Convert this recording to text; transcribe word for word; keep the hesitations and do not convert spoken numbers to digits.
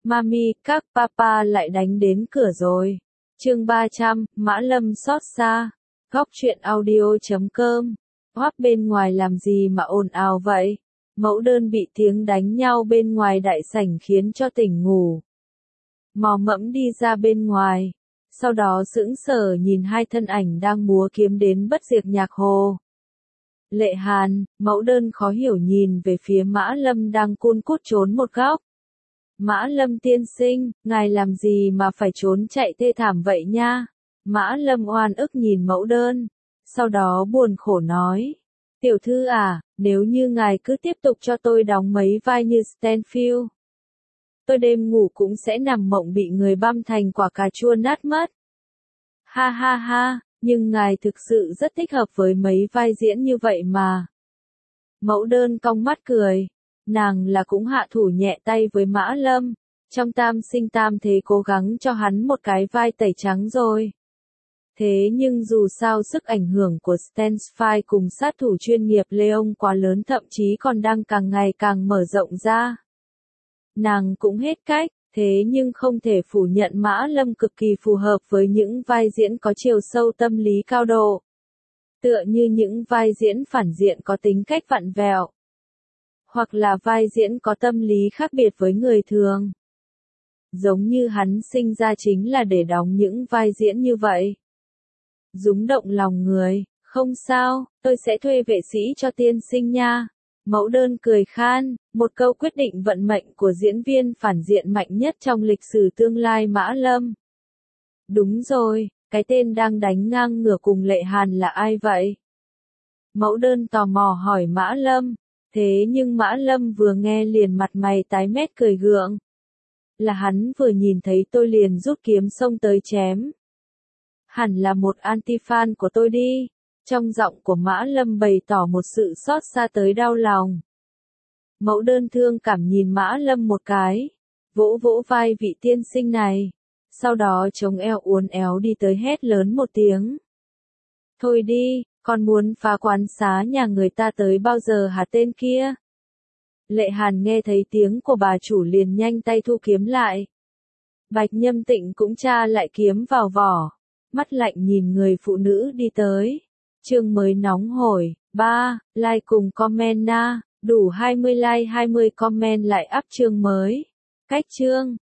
Mami, các papa lại đánh đến cửa rồi. Chương ba trăm, Mã Lâm xót xa. Góc truyện audio chấm com. Hoác bên ngoài làm gì mà ồn ào vậy? Mẫu đơn bị tiếng đánh nhau bên ngoài đại sảnh khiến cho tỉnh ngủ. Mò mẫm đi ra bên ngoài. Sau đó sững sờ nhìn hai thân ảnh đang múa kiếm đến bất diệt nhạc hồ. Lệ Hàn, mẫu đơn khó hiểu nhìn về phía Mã Lâm đang cun cút trốn một góc. Mã Lâm tiên sinh, ngài làm gì mà phải trốn chạy thê thảm vậy nha? Mã Lâm oan ức nhìn mẫu đơn. Sau đó buồn khổ nói. Tiểu thư à, nếu như ngài cứ tiếp tục cho tôi đóng mấy vai như Stanfield, tôi đêm ngủ cũng sẽ nằm mộng bị người băm thành quả cà chua nát mất. Ha ha ha, nhưng ngài thực sự rất thích hợp với mấy vai diễn như vậy mà. Mẫu đơn cong mắt cười. Nàng là cũng hạ thủ nhẹ tay với Mã Lâm. Trong tam sinh tam thế cố gắng cho hắn một cái vai tẩy trắng rồi. Thế nhưng dù sao sức ảnh hưởng của Stanfield cùng sát thủ chuyên nghiệp Leon quá lớn, thậm chí còn đang càng ngày càng mở rộng ra. Nàng cũng hết cách, thế nhưng không thể phủ nhận Mã Lâm cực kỳ phù hợp với những vai diễn có chiều sâu tâm lý cao độ. Tựa như những vai diễn phản diện có tính cách vặn vẹo. Hoặc là vai diễn có tâm lý khác biệt với người thường. Giống như hắn sinh ra chính là để đóng những vai diễn như vậy. Rúng động lòng người, không sao, tôi sẽ thuê vệ sĩ cho tiên sinh nha. Mẫu đơn cười khan, một câu quyết định vận mệnh của diễn viên phản diện mạnh nhất trong lịch sử tương lai Mã Lâm. Đúng rồi, cái tên đang đánh ngang ngửa cùng Lệ Hàn là ai vậy? Mẫu đơn tò mò hỏi Mã Lâm. Thế nhưng Mã Lâm vừa nghe liền mặt mày tái mét cười gượng. Là hắn vừa nhìn thấy tôi liền rút kiếm xông tới chém. Hẳn là một anti-fan của tôi đi. Trong giọng của Mã Lâm bày tỏ một sự xót xa tới đau lòng. Mẫu đơn thương cảm nhìn Mã Lâm một cái. Vỗ vỗ vai vị tiên sinh này. Sau đó chống eo uốn éo đi tới hét lớn một tiếng. Thôi đi, con muốn phá quán xá nhà người ta tới bao giờ hả tên kia? Lệ Hàn nghe thấy tiếng của bà chủ liền nhanh tay thu kiếm lại. Bạch Nhâm Tịnh cũng tra lại kiếm vào vỏ. Mắt lạnh nhìn người phụ nữ đi tới. Chương mới nóng hổi. ba. Like cùng comment na. Đủ hai mươi like hai mươi comment lại up chương mới. Cách chương.